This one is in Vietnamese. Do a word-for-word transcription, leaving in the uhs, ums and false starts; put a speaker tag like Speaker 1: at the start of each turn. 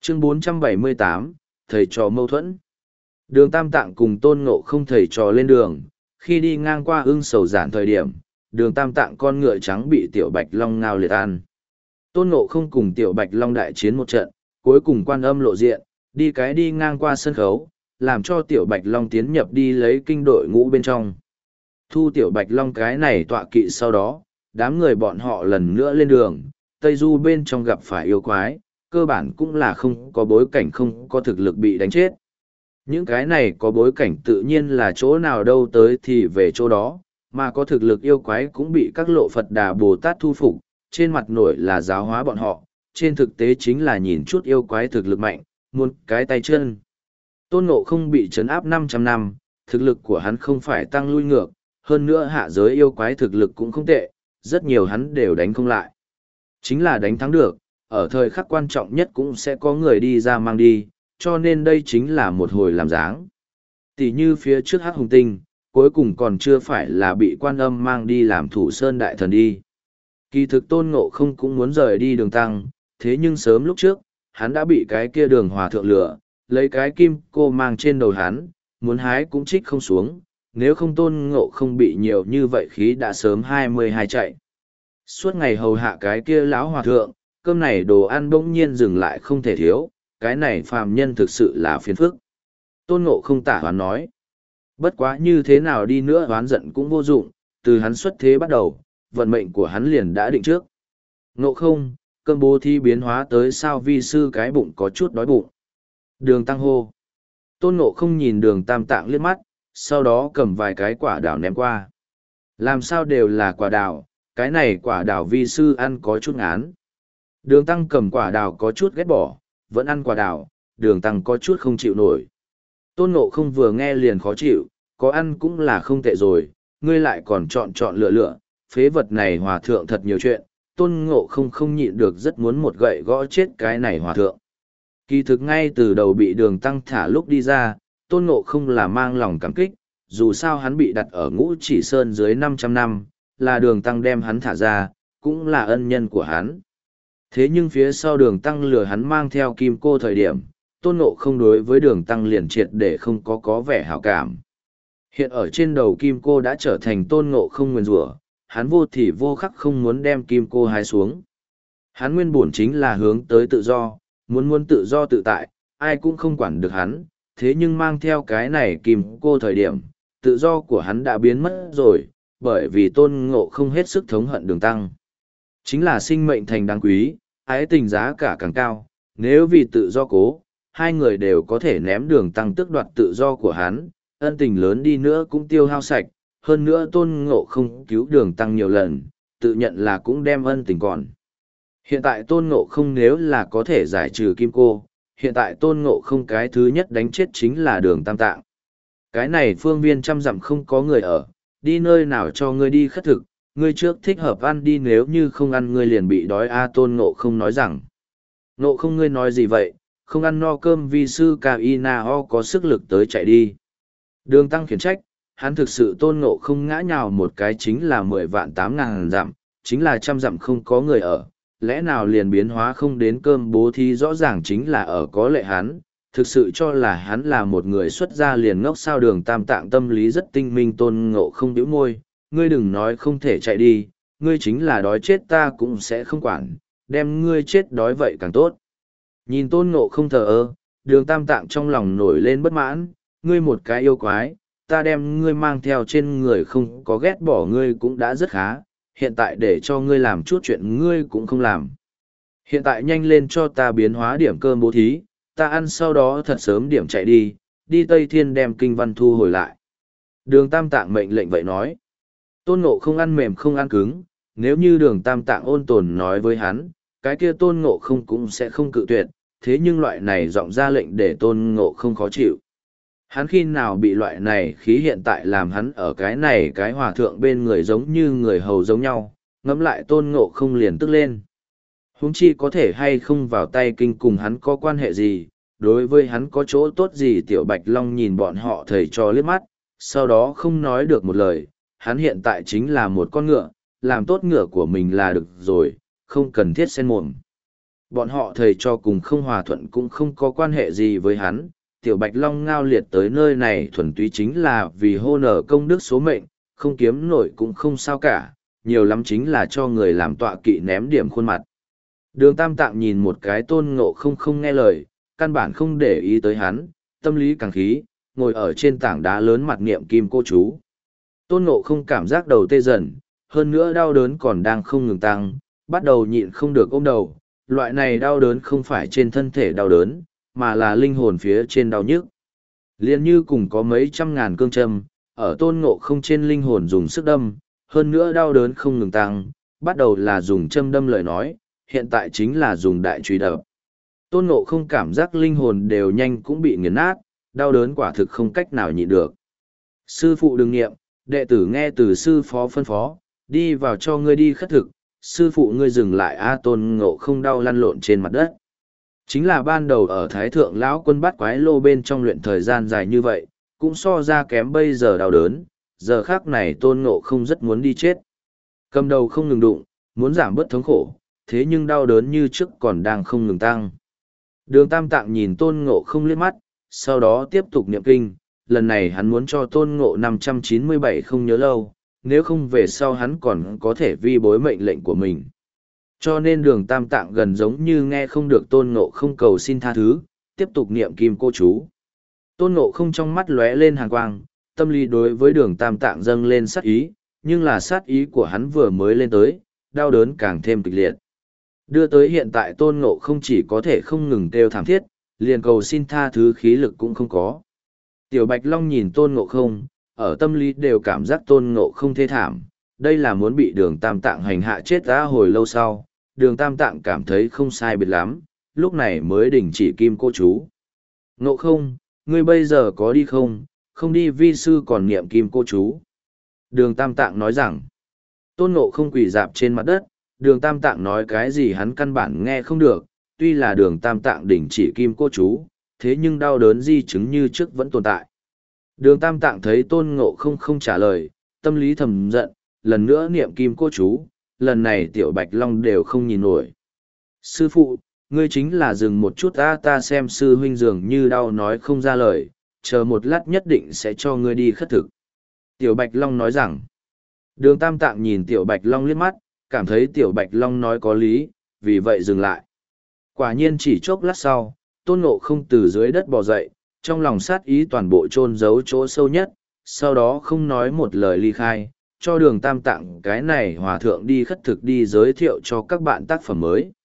Speaker 1: Chương bốn trăm bảy mươi tám, thầy trò mâu thuẫn. Đường Tam Tạng cùng Tôn Ngộ Không thầy trò lên đường, khi đi ngang qua ưng sầu giản thời điểm, đường Tam Tạng con ngựa trắng bị Tiểu Bạch Long ngao liệt ăn. Tôn Ngộ Không cùng Tiểu Bạch Long đại chiến một trận, cuối cùng Quan Âm lộ diện, đi cái đi ngang qua sân khấu, làm cho Tiểu Bạch Long tiến nhập đi lấy kinh đội ngũ bên trong. Thu Tiểu Bạch Long cái này tọa kỵ sau đó, đám người bọn họ lần nữa lên đường, Tây Du bên trong gặp phải yêu quái, cơ bản cũng là không có bối cảnh không có thực lực bị đánh chết. Những cái này có bối cảnh tự nhiên là chỗ nào đâu tới thì về chỗ đó, mà có thực lực yêu quái cũng bị các lộ Phật Đà Bồ Tát thu phục, trên mặt nổi là giáo hóa bọn họ, trên thực tế chính là nhìn chút yêu quái thực lực mạnh, muốn cái tay chân. Tôn Ngộ Không bị trấn áp năm trăm năm, thực lực của hắn không phải tăng lui ngược, hơn nữa hạ giới yêu quái thực lực cũng không tệ, rất nhiều hắn đều đánh không lại. Chính là đánh thắng được, ở thời khắc quan trọng nhất cũng sẽ có người đi ra mang đi, cho nên đây chính là một hồi làm dáng. Tỷ như phía trước Hắc Hùng Tinh, cuối cùng còn chưa phải là bị Quan Âm mang đi làm thủ sơn đại thần đi. Kỳ thực Tôn Ngộ Không cũng muốn rời đi Đường Tăng, thế nhưng sớm lúc trước, hắn đã bị cái kia Đường Hòa Thượng lửa, lấy cái kim cô mang trên đầu hắn, muốn hái cũng trích không xuống, nếu không Tôn Ngộ Không bị nhiều như vậy khí đã sớm hai mươi hai chạy. Suốt ngày hầu hạ cái kia lão hòa thượng, cơm này đồ ăn bỗng nhiên dừng lại không thể thiếu, cái này phàm nhân thực sự là phiền phức. Tôn Ngộ Không tả hoán nói. Bất quá như thế nào đi nữa hoán giận cũng vô dụng, từ hắn xuất thế bắt đầu, vận mệnh của hắn liền đã định trước. Ngộ Không, cơm bố thí biến hóa tới sao vi sư cái bụng có chút đói bụng. Đường Tăng hô. Tôn Ngộ Không nhìn Đường Tam Tạng liếc mắt, sau đó cầm vài cái quả đào ném qua. Làm sao đều là quả đào, cái này quả đào vi sư ăn có chút ngán. Đường Tăng cầm quả đào có chút ghét bỏ, vẫn ăn quả đào, Đường Tăng có chút không chịu nổi. Tôn Ngộ Không vừa nghe liền khó chịu, có ăn cũng là không tệ rồi, ngươi lại còn chọn chọn lựa lựa, phế vật này hòa thượng thật nhiều chuyện, Tôn Ngộ Không không nhịn được rất muốn một gậy gõ chết cái này hòa thượng. Kỳ thực ngay từ đầu bị Đường Tăng thả lúc đi ra, Tôn Ngộ Không là mang lòng cảm kích, dù sao hắn bị đặt ở Ngũ Chỉ Sơn dưới năm trăm năm, là Đường Tăng đem hắn thả ra, cũng là ân nhân của hắn. Thế nhưng phía sau Đường Tăng lừa hắn mang theo kim cô thời điểm, Tôn Ngộ Không đối với Đường Tăng liền triệt để không có có vẻ hảo cảm. Hiện ở trên đầu kim cô đã trở thành Tôn Ngộ Không nguyền rủa, hắn vô thì vô khắc không muốn đem kim cô hái xuống. Hắn nguyên bổn chính là hướng tới tự do, muốn muốn tự do tự tại, ai cũng không quản được hắn, thế nhưng mang theo cái này kim cô thời điểm, tự do của hắn đã biến mất rồi, bởi vì Tôn Ngộ Không hết sức thống hận Đường Tăng. Chính là sinh mệnh thành đáng quý, ái tình giá cả càng cao, nếu vì tự do cố, hai người đều có thể ném Đường Tăng tước đoạt tự do của hắn, ân tình lớn đi nữa cũng tiêu hao sạch, hơn nữa Tôn Ngộ Không cứu Đường Tăng nhiều lần, tự nhận là cũng đem ân tình còn. Hiện tại Tôn Ngộ Không nếu là có thể giải trừ kim cô, hiện tại Tôn Ngộ Không cái thứ nhất đánh chết chính là Đường Tam Tạng. Cái này phương viên trăm dặm không có người ở, đi nơi nào cho ngươi đi khất thực, ngươi trước thích hợp ăn đi, nếu như không ăn ngươi liền bị đói. A Tôn Ngộ Không nói rằng. Ngộ Không, ngươi nói gì vậy, không ăn no cơm vi sư ca y na ho có sức lực tới chạy đi. Đường Tăng khiển trách, hắn thực sự Tôn Ngộ Không ngã nhào một cái chính là mười vạn tám ngàn dặm, chính là trăm dặm không có người ở, lẽ nào liền biến hóa không đến cơm bố thí, rõ ràng chính là ở có lệ hắn, thực sự cho là hắn là một người xuất gia liền ngốc sao. Đường Tam Tạng tâm lý rất tinh minh. Tôn Ngộ Không bĩu môi, ngươi đừng nói không thể chạy đi, ngươi chính là đói chết ta cũng sẽ không quản, đem ngươi chết đói vậy càng tốt. Nhìn Tôn Ngộ Không thờ ơ, Đường Tam Tạng trong lòng nổi lên bất mãn, ngươi một cái yêu quái, ta đem ngươi mang theo trên người không có ghét bỏ ngươi cũng đã rất khá, hiện tại để cho ngươi làm chút chuyện ngươi cũng không làm. Hiện tại nhanh lên cho ta biến hóa điểm cơm bố thí, ta ăn sau đó thật sớm điểm chạy đi, đi Tây Thiên đem kinh văn thu hồi lại. Đường Tam Tạng mệnh lệnh vậy nói. Tôn Ngộ Không ăn mềm không ăn cứng, nếu như Đường Tam Tạng ôn tồn nói với hắn, cái kia Tôn Ngộ Không cũng sẽ không cự tuyệt, thế nhưng loại này giọng ra lệnh để Tôn Ngộ Không khó chịu. Hắn khi nào bị loại này khí, hiện tại làm hắn ở cái này cái hòa thượng bên người giống như người hầu giống nhau, ngẫm lại Tôn Ngộ Không liền tức lên. Huống chi có thể hay không vào tay kinh cùng hắn có quan hệ gì, đối với hắn có chỗ tốt gì. Tiểu Bạch Long nhìn bọn họ thầy trò liếc mắt, sau đó không nói được một lời, hắn hiện tại chính là một con ngựa, làm tốt ngựa của mình là được rồi, không cần thiết xen mồm. Bọn họ thầy cho cùng không hòa thuận cũng không có quan hệ gì với hắn, tiểu bạch long ngao liệt tới nơi này thuần túy chính là vì hô nở công đức số mệnh, không kiếm nổi cũng không sao cả, nhiều lắm chính là cho người làm tọa kỵ ném điểm khuôn mặt. Đường tam tạng nhìn một cái tôn ngộ không không nghe lời, căn bản không để ý tới hắn, tâm lý càng khí, ngồi ở trên tảng đá lớn mặt niệm kim cô chú. Tôn ngộ không cảm giác đầu tê dần, hơn nữa đau đớn còn đang không ngừng tăng, bắt đầu nhịn không được ôm đầu. Loại này đau đớn không phải trên thân thể đau đớn, mà là linh hồn phía trên đau nhức. Liên như cùng có mấy trăm ngàn cương châm, ở tôn ngộ không trên linh hồn dùng sức đâm, hơn nữa đau đớn không ngừng tăng, bắt đầu là dùng châm đâm lời nói, hiện tại chính là dùng đại truy đập. Tôn ngộ không cảm giác linh hồn đều nhanh cũng bị nghiền nát, đau đớn quả thực không cách nào nhịn được. Sư phụ đừng nghiệm, đệ tử nghe từ sư phó phân phó, đi vào cho ngươi đi khất thực, sư phụ ngươi dừng lại a tôn ngộ không đau lăn lộn trên mặt đất. Chính là ban đầu ở Thái Thượng lão quân bắt quái lô bên trong luyện thời gian dài như vậy, cũng so ra kém bây giờ đau đớn, giờ khác này tôn ngộ không rất muốn đi chết. Cầm đầu không ngừng đụng, muốn giảm bớt thống khổ, thế nhưng đau đớn như trước còn đang không ngừng tăng. Đường tam tạng nhìn tôn ngộ không liếc mắt, sau đó tiếp tục niệm kinh, lần này hắn muốn cho tôn ngộ năm trăm chín mươi bảy không nhớ lâu, nếu không về sau hắn còn có thể vi bối mệnh lệnh của mình. Cho nên đường tam tạng gần giống như nghe không được tôn ngộ không cầu xin tha thứ, tiếp tục niệm kim cô chú. Tôn ngộ không trong mắt lóe lên hàn quang, tâm lý đối với đường tam tạng dâng lên sát ý, nhưng là sát ý của hắn vừa mới lên tới, đau đớn càng thêm kịch liệt. Đưa tới hiện tại tôn ngộ không chỉ có thể không ngừng kêu thảm thiết, liền cầu xin tha thứ khí lực cũng không có. Tiểu Bạch Long nhìn tôn ngộ không, ở tâm lý đều cảm giác tôn ngộ không thê thảm, đây là muốn bị đường tam tạng hành hạ chết đã hồi lâu sau, đường tam tạng cảm thấy không sai biệt lắm, lúc này mới đình chỉ kim cô chú. Ngộ không, ngươi bây giờ có đi không, không đi vi sư còn niệm kim cô chú. Đường tam tạng nói rằng, tôn ngộ không quỳ dạp trên mặt đất, đường tam tạng nói cái gì hắn căn bản nghe không được, tuy là đường tam tạng đình chỉ kim cô chú, thế nhưng đau đớn di chứng như trước vẫn tồn tại. Đường tam tạng thấy tôn ngộ không không trả lời, tâm lý thầm giận, lần nữa niệm kim cô chú, lần này tiểu Bạch Long đều không nhìn nổi. Sư phụ, ngươi chính là dừng một chút ta ta xem sư huynh dường như đau nói không ra lời, chờ một lát nhất định sẽ cho ngươi đi khất thực. Tiểu Bạch Long nói rằng, đường tam tạng nhìn tiểu Bạch Long liếc mắt, cảm thấy tiểu Bạch Long nói có lý, vì vậy dừng lại. Quả nhiên chỉ chốc lát sau, tôn ngộ không từ dưới đất bò dậy, trong lòng sát ý toàn bộ chôn giấu chỗ sâu nhất, sau đó không nói một lời ly khai, cho đường tam tạng cái này hòa thượng đi khất thực đi giới thiệu cho các bạn tác phẩm mới.